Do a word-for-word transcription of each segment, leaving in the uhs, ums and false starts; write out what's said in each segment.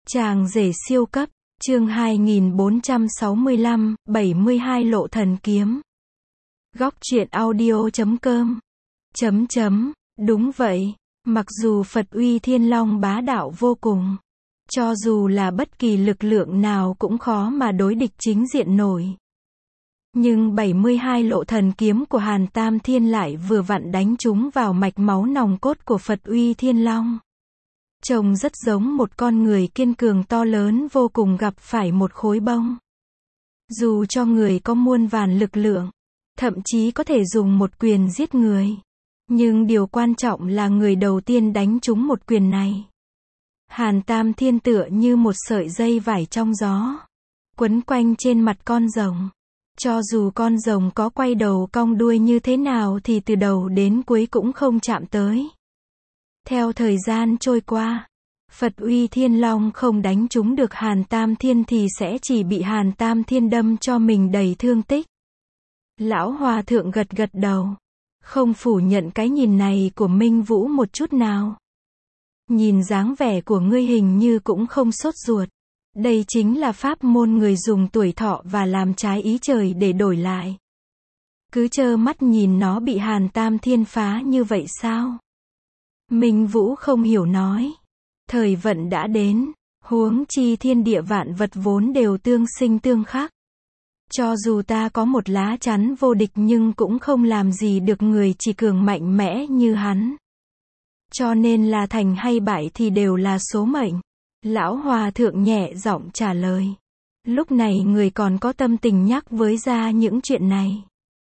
Chàng rể siêu cấp, chương hai nghìn bốn trăm sáu mươi lăm, bảy mươi hai lộ thần kiếm. Góc truyện audio chấm com. Chấm chấm, đúng vậy, mặc dù Phật uy Thiên Long bá đạo vô cùng, cho dù là bất kỳ lực lượng nào cũng khó mà đối địch chính diện nổi. Nhưng bảy mươi hai lộ thần kiếm của Hàn Tam Thiên lại vừa vặn đánh trúng vào mạch máu nòng cốt của Phật uy Thiên Long. Trông rất giống một con người kiên cường to lớn vô cùng gặp phải một khối bông. Dù cho người có muôn vàn lực lượng, thậm chí có thể dùng một quyền giết người, nhưng điều quan trọng là người đầu tiên đánh trúng một quyền này. Hàn Tam Thiên tựa như một sợi dây vải trong gió, quấn quanh trên mặt con rồng. Cho dù con rồng có quay đầu cong đuôi như thế nào thì từ đầu đến cuối cũng không chạm tới. Theo thời gian trôi qua, Phật uy Thiên Long không đánh trúng được Hàn Tam Thiên thì sẽ chỉ bị Hàn Tam Thiên đâm cho mình đầy thương tích. Lão Hòa Thượng gật gật đầu, không phủ nhận cái nhìn này của Minh Vũ một chút nào. Nhìn dáng vẻ của ngươi hình như cũng không sốt ruột. Đây chính là pháp môn người dùng tuổi thọ và làm trái ý trời để đổi lại. Cứ trơ mắt nhìn nó bị Hàn Tam Thiên phá như vậy sao? Minh Vũ không hiểu nói. Thời vận đã đến, huống chi thiên địa vạn vật vốn đều tương sinh tương khắc. Cho dù ta có một lá chắn vô địch nhưng cũng không làm gì được người chỉ cường mạnh mẽ như hắn. Cho nên là thành hay bại thì đều là số mệnh. Lão Hòa Thượng nhẹ giọng trả lời. Lúc này người còn có tâm tình nhắc với ra những chuyện này.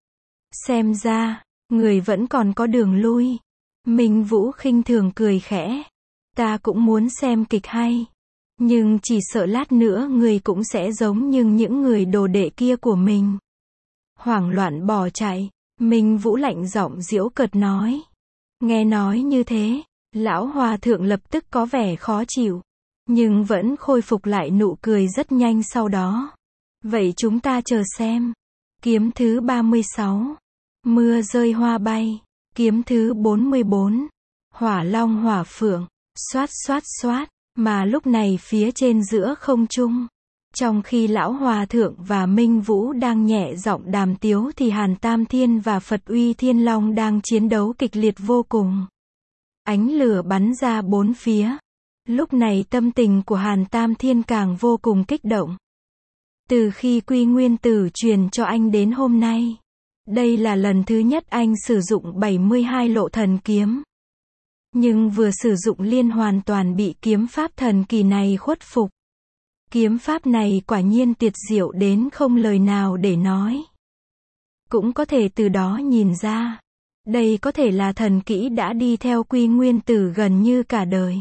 Xem ra, người vẫn còn có đường lui. Minh Vũ khinh thường cười khẽ. Ta cũng muốn xem kịch hay. Nhưng chỉ sợ lát nữa người cũng sẽ giống như những người đồ đệ kia của mình. Hoảng loạn bỏ chạy. Minh Vũ lạnh giọng giễu cợt nói. Nghe nói như thế, Lão Hòa Thượng lập tức có vẻ khó chịu. Nhưng vẫn khôi phục lại nụ cười rất nhanh sau đó. Vậy chúng ta chờ xem. Kiếm thứ ba mươi sáu. Mưa rơi hoa bay. Kiếm thứ bốn mươi bốn. Hỏa long hỏa phượng. Xoát xoát xoát. Mà lúc này phía trên giữa không trung, trong khi Lão Hòa Thượng và Minh Vũ đang nhẹ giọng đàm tiếu thì Hàn Tam Thiên và Phật uy Thiên Long đang chiến đấu kịch liệt vô cùng. Ánh lửa bắn ra bốn phía. Lúc này tâm tình của Hàn Tam Thiên càng vô cùng kích động. Từ khi Quy Nguyên Tử truyền cho anh đến hôm nay, đây là lần thứ nhất anh sử dụng bảy mươi hai lộ thần kiếm. Nhưng vừa sử dụng liên hoàn toàn bị kiếm pháp thần kỳ này khuất phục. Kiếm pháp này quả nhiên tuyệt diệu đến không lời nào để nói. Cũng có thể từ đó nhìn ra, đây có thể là thần kỹ đã đi theo Quy Nguyên Tử gần như cả đời.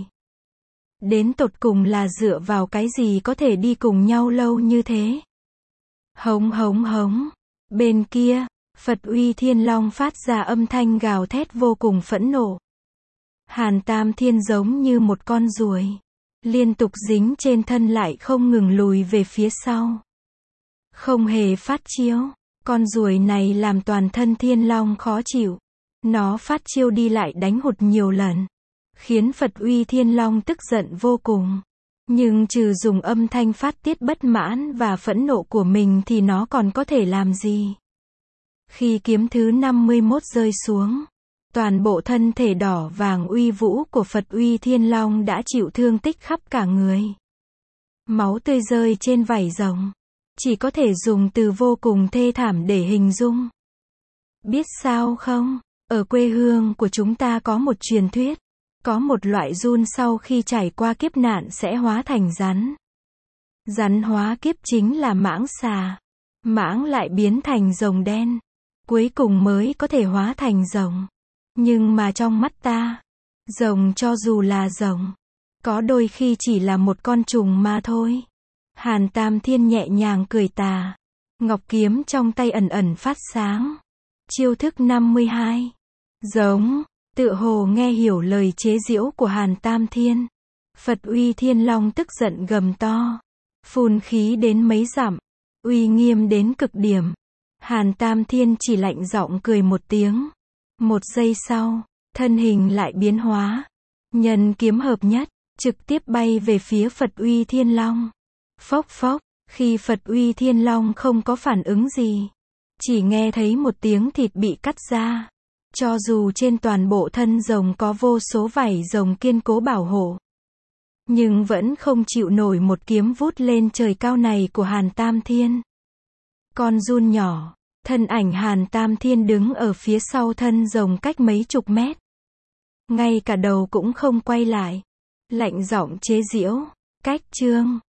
Đến tột cùng là dựa vào cái gì có thể đi cùng nhau lâu như thế? Hống hống hống. Bên kia, Phật uy Thiên Long phát ra âm thanh gào thét vô cùng phẫn nộ. Hàn Tam Thiên giống như một con ruồi, liên tục dính trên thân lại không ngừng lùi về phía sau. Không hề phát chiêu, con ruồi này làm toàn thân Thiên Long khó chịu. Nó phát chiêu đi lại đánh hụt nhiều lần, khiến Phật uy Thiên Long tức giận vô cùng. Nhưng trừ dùng âm thanh phát tiết bất mãn và phẫn nộ của mình thì nó còn có thể làm gì? Khi kiếm thứ năm mươi mốt rơi xuống, toàn bộ thân thể đỏ vàng uy vũ của Phật uy Thiên Long đã chịu thương tích khắp cả người. Máu tươi rơi trên vảy rồng. Chỉ có thể dùng từ vô cùng thê thảm để hình dung. Biết sao không? Ở quê hương của chúng ta có một truyền thuyết. Có một loại giun sau khi trải qua kiếp nạn sẽ hóa thành rắn. Rắn hóa kiếp chính là mãng xà. Mãng lại biến thành rồng đen. Cuối cùng mới có thể hóa thành rồng. Nhưng mà trong mắt ta, rồng cho dù là rồng, có đôi khi chỉ là một con trùng mà thôi. Hàn Tam Thiên nhẹ nhàng cười tà. Ngọc kiếm trong tay ẩn ẩn phát sáng. Chiêu thức năm mươi hai. Giống. Tựa hồ nghe hiểu lời chế giễu của Hàn Tam Thiên. Phật uy Thiên Long tức giận gầm to. Phun khí đến mấy dặm. Uy nghiêm đến cực điểm. Hàn Tam Thiên chỉ lạnh giọng cười một tiếng. Một giây sau, thân hình lại biến hóa. Nhân kiếm hợp nhất. trực tiếp bay về phía Phật Uy Thiên Long. Phốc phốc, khi Phật Uy Thiên Long không có phản ứng gì, chỉ nghe thấy một tiếng thịt bị cắt ra. Cho dù trên toàn bộ thân rồng có vô số vảy rồng kiên cố bảo hộ, nhưng vẫn không chịu nổi một kiếm vút lên trời cao này của Hàn Tam Thiên. Con giun nhỏ, thân ảnh Hàn Tam Thiên đứng ở phía sau thân rồng cách mấy chục mét. Ngay cả đầu cũng không quay lại. Lạnh giọng chế giễu, Cách Trương,